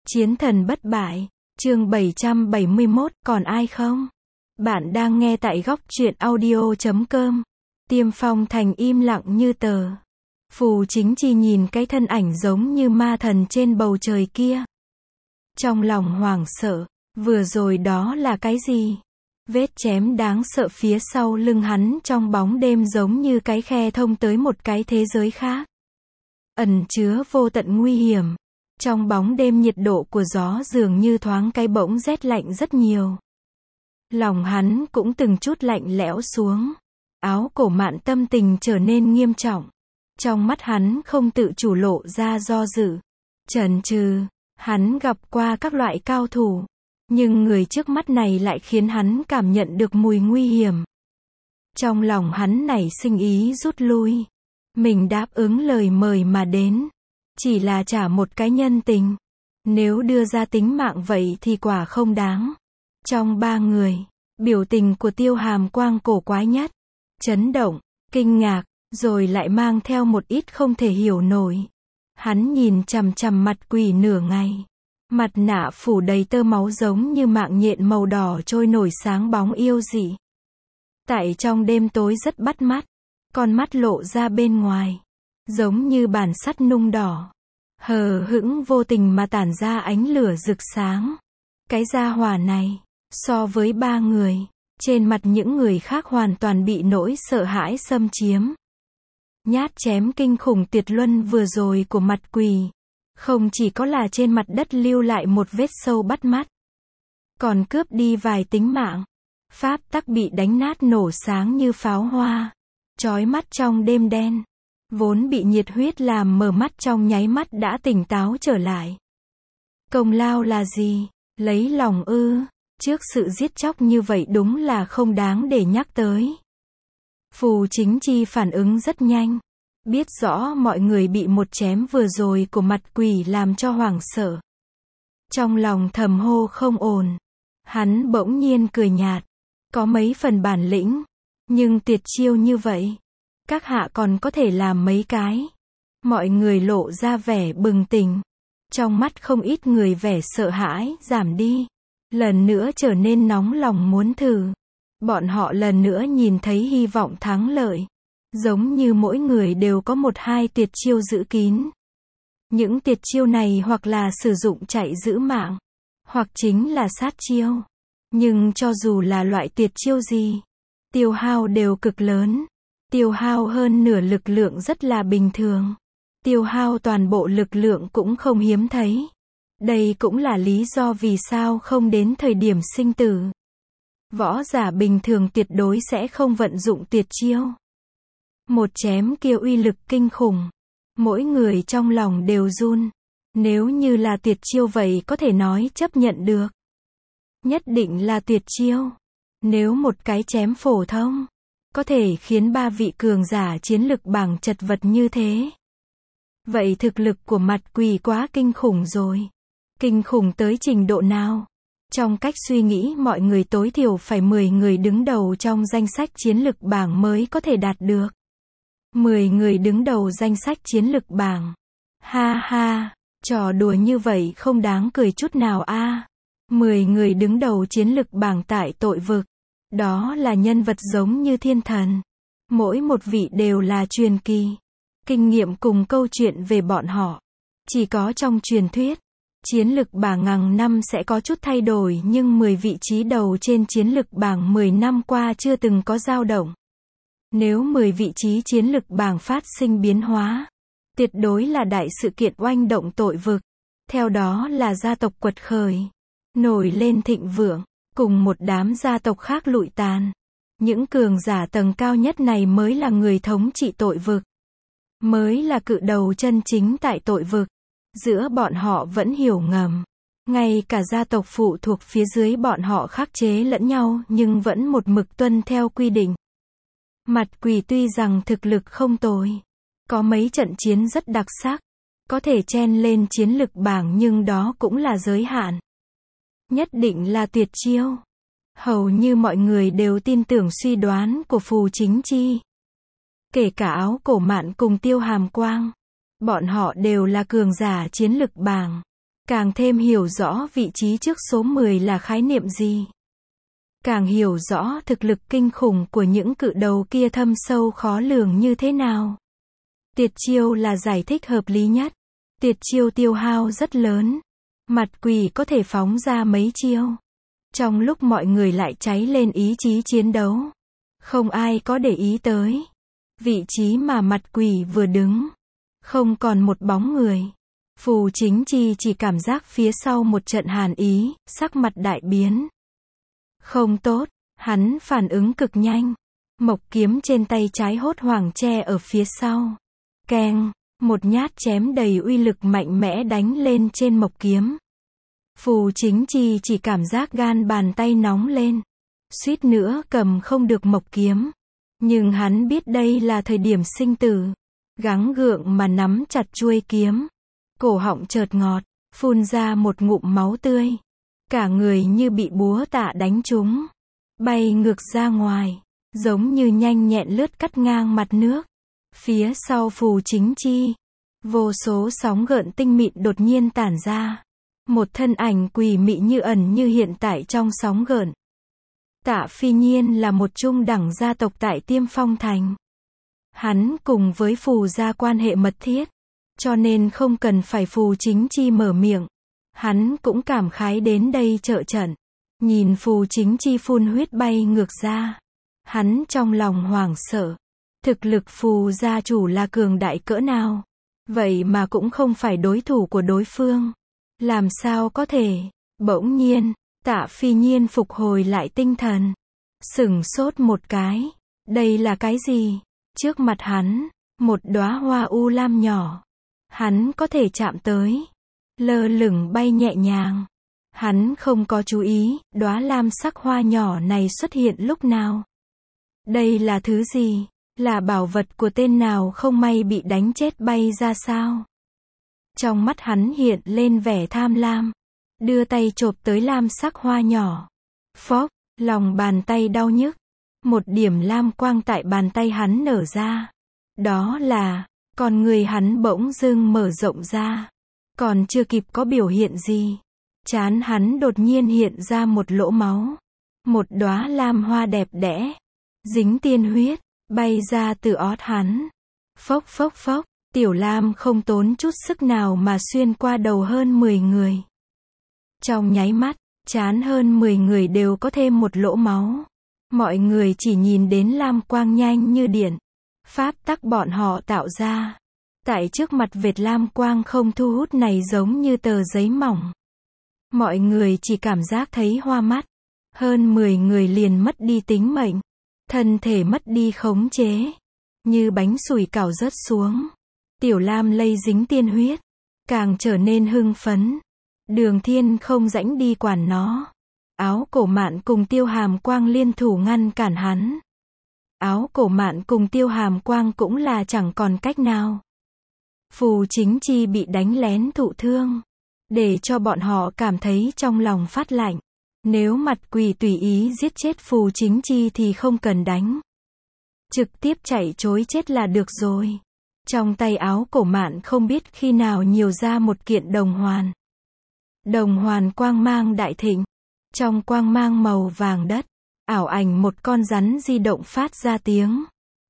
Chiến thần bất bại, chương 771, còn ai không? Bạn đang nghe tại góc truyện audio.com. Tiêm Phong Thành im lặng như tờ. Phù Chính Chi nhìn cái thân ảnh giống như ma thần trên bầu trời kia. Trong lòng hoảng sợ, vừa rồi đó là cái gì? Vết chém đáng sợ phía sau lưng hắn trong bóng đêm giống như cái khe thông tới một cái thế giới khác. Ẩn chứa vô tận nguy hiểm. Trong bóng đêm nhiệt độ của gió dường như thoáng cái bỗng rét lạnh rất nhiều. Lòng hắn cũng từng chút lạnh lẽo xuống. Áo cổ Mạn tâm tình trở nên nghiêm trọng. Trong mắt hắn không tự chủ lộ ra do dự. Chần chừ, hắn gặp qua các loại cao thủ. Nhưng người trước mắt này lại khiến hắn cảm nhận được mùi nguy hiểm. Trong lòng hắn nảy sinh ý rút lui. Mình đáp ứng lời mời mà đến. Chỉ là trả một cái nhân tình. Nếu đưa ra tính mạng vậy thì quả không đáng. Trong ba người, biểu tình của Tiêu Hàm Quang cổ quái nhất. Chấn động, kinh ngạc, rồi lại mang theo một ít không thể hiểu nổi. Hắn nhìn chằm chằm mặt quỷ nửa ngày. Mặt nạ phủ đầy tơ máu giống như mạng nhện màu đỏ trôi nổi sáng bóng yêu dị. Tại trong đêm tối rất bắt mắt. Con mắt lộ ra bên ngoài. Giống như bản sắt nung đỏ. Hờ hững vô tình mà tản ra ánh lửa rực sáng. Cái gia hỏa này, so với ba người, trên mặt những người khác hoàn toàn bị nỗi sợ hãi xâm chiếm. Nhát chém kinh khủng tuyệt luân vừa rồi của mặt quỷ. Không chỉ có là trên mặt đất lưu lại một vết sâu bắt mắt. Còn cướp đi vài tính mạng. Pháp tắc bị đánh nát nổ sáng như pháo hoa. Chói mắt trong đêm đen. Vốn bị nhiệt huyết làm mờ mắt trong nháy mắt đã tỉnh táo trở lại. Công lao là gì? Lấy lòng ư? Trước sự giết chóc như vậy đúng là không đáng để nhắc tới. Phù Chính Chi phản ứng rất nhanh. Biết rõ mọi người bị một chém vừa rồi của mặt quỷ làm cho hoảng sợ. Trong lòng thầm hô không ổn. Hắn bỗng nhiên cười nhạt. Có mấy phần bản lĩnh. Nhưng tuyệt chiêu như vậy. Các hạ còn có thể làm mấy cái. Mọi người lộ ra vẻ bừng tỉnh. Trong mắt không ít người vẻ sợ hãi giảm đi. Lần nữa trở nên nóng lòng muốn thử. Bọn họ lần nữa nhìn thấy hy vọng thắng lợi. Giống như mỗi người đều có một hai tuyệt chiêu giữ kín. Những tuyệt chiêu này hoặc là sử dụng chạy giữ mạng. Hoặc chính là sát chiêu. Nhưng cho dù là loại tuyệt chiêu gì, tiêu hao đều cực lớn. Tiêu hao hơn nửa lực lượng rất là bình thường. Tiêu hao toàn bộ lực lượng cũng không hiếm thấy. Đây cũng là lý do vì sao không đến thời điểm sinh tử. Võ giả bình thường tuyệt đối sẽ không vận dụng tuyệt chiêu. Một chém kia uy lực kinh khủng. Mỗi người trong lòng đều run. Nếu như là tuyệt chiêu vậy có thể nói chấp nhận được. Nhất định là tuyệt chiêu. Nếu một cái chém phổ thông có thể khiến ba vị cường giả chiến lực bảng chật vật như thế. Vậy thực lực của mặt quỷ quá kinh khủng rồi. Kinh khủng tới trình độ nào? Trong cách suy nghĩ mọi người tối thiểu phải 10 người đứng đầu trong danh sách chiến lực bảng mới có thể đạt được. 10 người đứng đầu danh sách chiến lực bảng. Ha ha, trò đùa như vậy không đáng cười chút nào a. 10 người đứng đầu chiến lực bảng tại tội vực. Đó là nhân vật giống như thiên thần. Mỗi một vị đều là truyền kỳ. Kinh nghiệm cùng câu chuyện về bọn họ. Chỉ có trong truyền thuyết. Chiến lực bảng ngàn năm sẽ có chút thay đổi nhưng 10 vị trí đầu trên chiến lực bảng 10 năm qua chưa từng có dao động. Nếu 10 vị trí chiến lực bảng phát sinh biến hóa, tuyệt đối là đại sự kiện oanh động tội vực. Theo đó là gia tộc quật khởi. Nổi lên thịnh vượng. Cùng một đám gia tộc khác lụi tàn. Những cường giả tầng cao nhất này mới là người thống trị tội vực. Mới là cự đầu chân chính tại tội vực. Giữa bọn họ vẫn hiểu ngầm. Ngay cả gia tộc phụ thuộc phía dưới bọn họ khắc chế lẫn nhau nhưng vẫn một mực tuân theo quy định. Mặt quỷ tuy rằng thực lực không tồi. Có mấy trận chiến rất đặc sắc. Có thể chen lên chiến lực bảng nhưng đó cũng là giới hạn. Nhất định là tuyệt chiêu. Hầu như mọi người đều tin tưởng suy đoán của Phù Chính Chi. Kể cả Áo Cổ Mạn cùng Tiêu Hàm Quang. Bọn họ đều là cường giả chiến lực bảng. càng thêm hiểu rõ vị trí trước số 10 là khái niệm gì. Càng hiểu rõ thực lực kinh khủng của những cự đầu kia thâm sâu khó lường như thế nào. Tuyệt chiêu là giải thích hợp lý nhất. Tuyệt chiêu tiêu hao rất lớn. Mặt quỷ có thể phóng ra mấy chiêu. Trong lúc mọi người lại cháy lên ý chí chiến đấu. Không ai có để ý tới. Vị trí mà mặt quỷ vừa đứng. Không còn một bóng người. Phù Chính Chi chỉ cảm giác phía sau một trận hàn ý, sắc mặt đại biến. Không tốt, hắn phản ứng cực nhanh. Mộc kiếm trên tay trái hốt hoảng che ở phía sau. Keng, một nhát chém đầy uy lực mạnh mẽ đánh lên trên mộc kiếm. Phù Chính Chi chỉ cảm giác gan bàn tay nóng lên. Suýt nữa cầm không được mộc kiếm. Nhưng hắn biết đây là thời điểm sinh tử. Gắng gượng mà nắm chặt chuôi kiếm. Cổ họng chợt ngọt, phun ra một ngụm máu tươi. Cả người như bị búa tạ đánh trúng. Bay ngược ra ngoài. Giống như nhanh nhẹn lướt cắt ngang mặt nước. Phía sau Phù Chính Chi. Vô số sóng gợn tinh mịn đột nhiên tản ra. Một thân ảnh quỷ mị như ẩn như hiện tại trong sóng gợn. Tạ Phi Nhiên là một trung đẳng gia tộc tại Tiêm Phong Thành. Hắn cùng với Phù gia quan hệ mật thiết. Cho nên không cần phải Phù Chính Chi mở miệng. Hắn cũng cảm khái đến đây trợ trận. Nhìn Phù Chính Chi phun huyết bay ngược ra. Hắn trong lòng hoảng sợ. Thực lực Phù gia chủ là cường đại cỡ nào. Vậy mà cũng không phải đối thủ của đối phương. Làm sao có thể. Bỗng nhiên, Tạ Phi Nhiên phục hồi lại tinh thần. Sửng sốt một cái. Đây là cái gì? Trước mặt hắn, một đóa hoa u lam nhỏ. Hắn có thể chạm tới. Lơ lửng bay nhẹ nhàng. Hắn không có chú ý, đóa lam sắc hoa nhỏ này xuất hiện lúc nào. Đây là thứ gì? Là bảo vật của tên nào không may bị đánh chết bay ra sao? Trong mắt hắn hiện lên vẻ tham lam. Đưa tay chộp tới lam sắc hoa nhỏ. Phốc, lòng bàn tay đau nhức. Một điểm lam quang tại bàn tay hắn nở ra. Đó là, con người hắn bỗng dưng mở rộng ra. Còn chưa kịp có biểu hiện gì. Trán hắn đột nhiên hiện ra một lỗ máu. Một đóa lam hoa đẹp đẽ. Dính tiên huyết, bay ra từ ót hắn. Phốc phốc phốc, tiểu lam không tốn chút sức nào mà xuyên qua đầu hơn 10 người. Trong nháy mắt, trán hơn 10 người đều có thêm một lỗ máu. Mọi người chỉ nhìn đến lam quang nhanh như điện. Pháp tắc bọn họ tạo ra. Tại trước mặt vệt lam quang không thu hút này giống như tờ giấy mỏng. Mọi người chỉ cảm giác thấy hoa mắt. Hơn 10 người liền mất đi tính mệnh. Thân thể mất đi khống chế. Như bánh sủi cảo rớt xuống. Tiểu lam lây dính tiên huyết. Càng trở nên hưng phấn. Đường Thiên không rảnh đi quản nó. Áo Cổ Mạn cùng Tiêu Hàm Quang liên thủ ngăn cản hắn. Áo Cổ Mạn cùng Tiêu Hàm Quang cũng là chẳng còn cách nào. Phù Chính Chi bị đánh lén thụ thương. Để cho bọn họ cảm thấy trong lòng phát lạnh. Nếu mặt quỷ tùy ý giết chết Phù Chính Chi thì không cần đánh. Trực tiếp chạy trối chết là được rồi. Trong tay Áo Cổ Mạn không biết khi nào nhiều ra một kiện đồng hoàn. Đồng hoàn quang mang đại thịnh. Trong quang mang màu vàng đất, ảo ảnh một con rắn di động phát ra tiếng.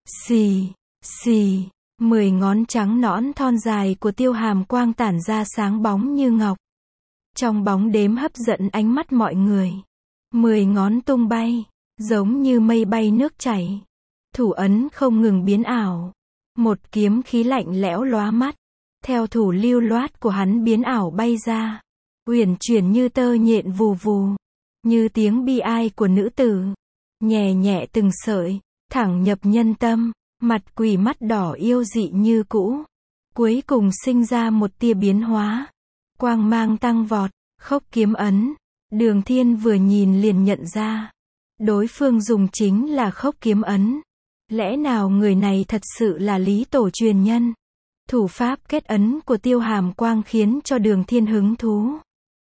Xì, xì, 10 ngón trắng nõn thon dài của Tiêu Hàm Quang tản ra sáng bóng như ngọc. Trong bóng đêm hấp dẫn ánh mắt mọi người. 10 ngón tung bay, giống như mây bay nước chảy. Thủ ấn không ngừng biến ảo. Một kiếm khí lạnh lẽo lóa mắt. Theo thủ lưu loát của hắn biến ảo bay ra. Uyển chuyển như tơ nhện vù vù. Như tiếng bi ai của nữ tử. Nhẹ nhẹ từng sợi. Thẳng nhập nhân tâm. Mặt quỷ mắt đỏ yêu dị như cũ. Cuối cùng sinh ra một tia biến hóa. Quang mang tăng vọt. Khốc kiếm ấn. Đường Thiên vừa nhìn liền nhận ra. Đối phương dùng chính là khốc kiếm ấn. Lẽ nào người này thật sự là Lý Tổ truyền nhân? Thủ pháp kết ấn của Tiêu Hàm Quang khiến cho Đường Thiên hứng thú.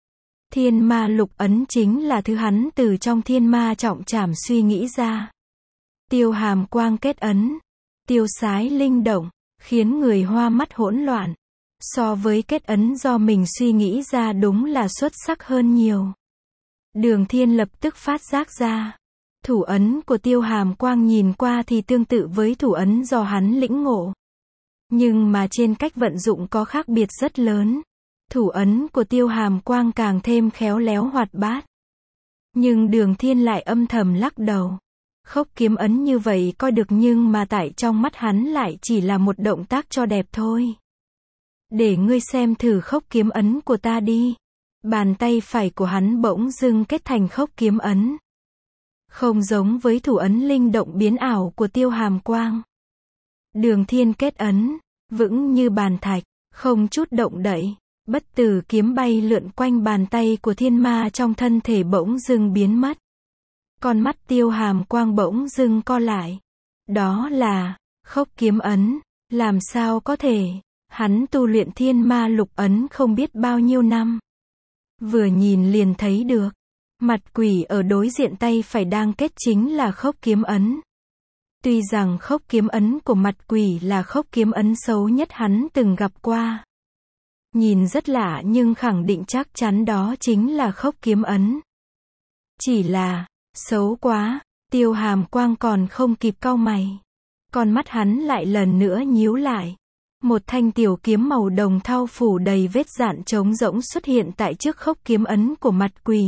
Thiên ma lục ấn chính là thứ hắn từ trong thiên ma trọng trảm suy nghĩ ra. Tiêu Hàm Quang kết ấn. Tiêu sái linh động, khiến người hoa mắt hỗn loạn. So với kết ấn do mình suy nghĩ ra đúng là xuất sắc hơn nhiều. Đường Thiên lập tức phát giác ra. Thủ ấn của Tiêu Hàm Quang nhìn qua thì tương tự với thủ ấn do hắn lĩnh ngộ. Nhưng mà trên cách vận dụng có khác biệt rất lớn. Thủ ấn của Tiêu Hàm Quang càng thêm khéo léo hoạt bát. Nhưng Đường Thiên lại âm thầm lắc đầu. Khốc kiếm ấn như vậy coi được nhưng mà tại trong mắt hắn lại chỉ là một động tác cho đẹp thôi. Để ngươi xem thử khốc kiếm ấn của ta đi. Bàn tay phải của hắn bỗng dưng kết thành khốc kiếm ấn. Không giống với thủ ấn linh động biến ảo của Tiêu Hàm Quang. Đường Thiên kết ấn, vững như bàn thạch, không chút động đậy. Bất tử kiếm bay lượn quanh bàn tay của thiên ma trong thân thể bỗng dưng biến mất. Con mắt Tiêu Hàm Quang bỗng dưng co lại. Đó là khốc kiếm ấn, làm sao có thể, hắn tu luyện thiên ma lục ấn không biết bao nhiêu năm. Vừa nhìn liền thấy được, mặt quỷ ở đối diện tay phải đang kết chính là khốc kiếm ấn. Tuy rằng khốc kiếm ấn của mặt quỷ là khốc kiếm ấn xấu nhất hắn từng gặp qua. Nhìn rất lạ nhưng khẳng định chắc chắn đó chính là khốc kiếm ấn. Chỉ là, xấu quá, Tiêu Hàm Quang còn không kịp cau mày. Con mắt hắn lại lần nữa nhíu lại. Một thanh tiểu kiếm màu đồng thau phủ đầy vết dạn trống rỗng xuất hiện tại trước khốc kiếm ấn của mặt quỷ.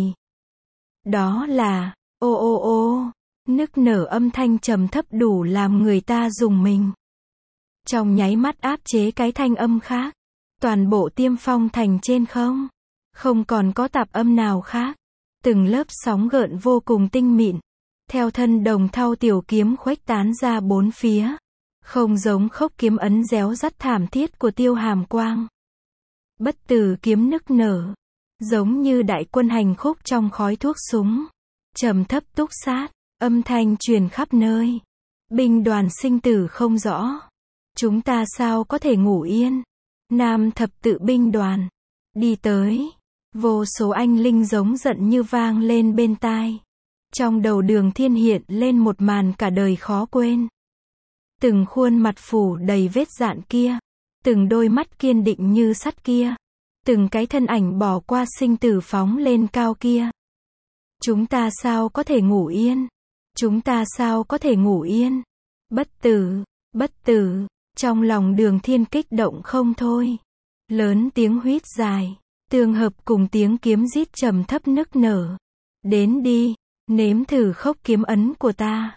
Đó là, ô ô ô, nức nở âm thanh trầm thấp đủ làm người ta rùng mình. Trong nháy mắt áp chế cái thanh âm khác. Toàn bộ Tiêm Phong Thành trên không còn có tạp âm nào khác. Từng lớp sóng gợn vô cùng tinh mịn. Theo thân đồng thau tiểu kiếm khuếch tán ra bốn phía. Không giống khốc kiếm ấn réo rắt thảm thiết của Tiêu Hàm Quang. Bất tử kiếm nức nở. Giống như đại quân hành khúc trong khói thuốc súng. Trầm thấp túc sát. Âm thanh truyền khắp nơi. Binh đoàn sinh tử không rõ. Chúng ta sao có thể ngủ yên. Nam thập tự binh đoàn. Đi tới. Vô số anh linh giống giận như vang lên bên tai. Trong đầu Đường Thiên hiện lên một màn cả đời khó quên. Từng khuôn mặt phủ đầy vết dạn kia. Từng đôi mắt kiên định như sắt kia. Từng cái thân ảnh bỏ qua sinh tử phóng lên cao kia. Chúng ta sao có thể ngủ yên? Chúng ta sao có thể ngủ yên? Bất tử, bất tử. Trong lòng Đường Thiên kích động không thôi. Lớn tiếng huýt dài. Tương hợp cùng tiếng kiếm rít trầm thấp nức nở. Đến đi, nếm thử khốc kiếm ấn của ta.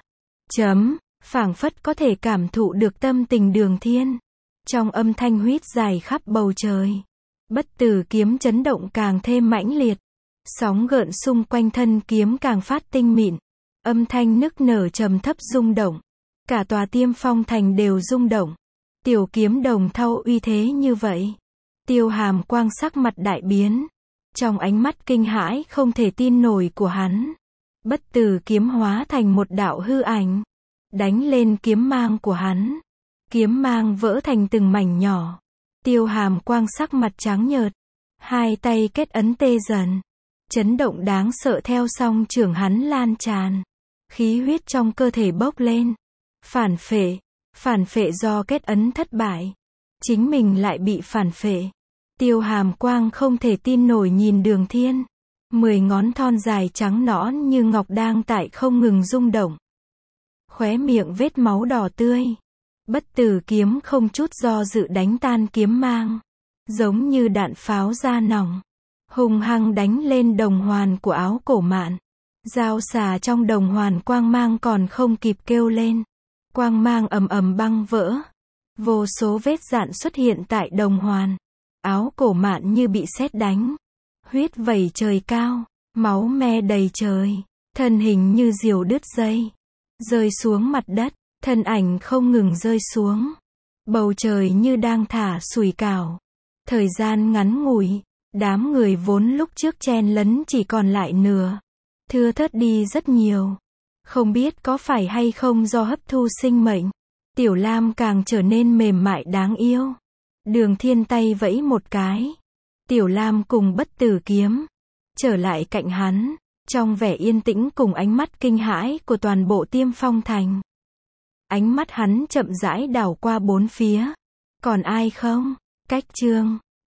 Phảng phất có thể cảm thụ được tâm tình Đường Thiên. Trong âm thanh huýt dài khắp bầu trời. Bất tử kiếm chấn động càng thêm mãnh liệt. Sóng gợn xung quanh thân kiếm càng phát tinh mịn. Âm thanh nức nở trầm thấp rung động. Cả tòa Tiêm Phong Thành đều rung động. Tiểu kiếm đồng thau uy thế như vậy. Tiêu Hàm Quang sắc mặt đại biến. Trong ánh mắt kinh hãi không thể tin nổi của hắn. Bất tử kiếm hóa thành một đạo hư ảnh. Đánh lên kiếm mang của hắn. Kiếm mang vỡ thành từng mảnh nhỏ. Tiêu Hàm Quang sắc mặt trắng nhợt. Hai tay kết ấn tê dần. Chấn động đáng sợ theo song trưởng hắn lan tràn. Khí huyết trong cơ thể bốc lên. Phản phệ do kết ấn thất bại. Chính mình lại bị phản phệ. Tiêu Hàm Quang không thể tin nổi nhìn Đường Thiên. 10 ngón thon dài trắng nõn như ngọc đang tại không ngừng rung động. Khóe miệng vết máu đỏ tươi. Bất tử kiếm không chút do dự đánh tan kiếm mang. Giống như đạn pháo ra nòng. Hung hăng đánh lên đồng hoàn của áo cổ mạn. Dao xà trong đồng hoàn quang mang còn không kịp kêu lên. Quang mang ầm ầm băng vỡ. Vô số vết dạn xuất hiện tại đồng hoàn. Áo cổ mạn như bị sét đánh. Huyết vẩy trời cao. Máu me đầy trời. Thân hình như diều đứt dây. Rơi xuống mặt đất. Thân ảnh không ngừng rơi xuống. Bầu trời như đang thả sủi cảo. Thời gian ngắn ngủi. Đám người vốn lúc trước chen lấn chỉ còn lại nửa. Thưa thớt đi rất nhiều. Không biết có phải hay không do hấp thu sinh mệnh. Tiểu Lam càng trở nên mềm mại đáng yêu. Đường Thiên tay vẫy một cái. Tiểu Lam cùng bất tử kiếm. Trở lại cạnh hắn. Trong vẻ yên tĩnh cùng ánh mắt kinh hãi của toàn bộ Tiêm Phong Thành. Ánh mắt hắn chậm rãi đảo qua bốn phía. Còn ai không? Cách chương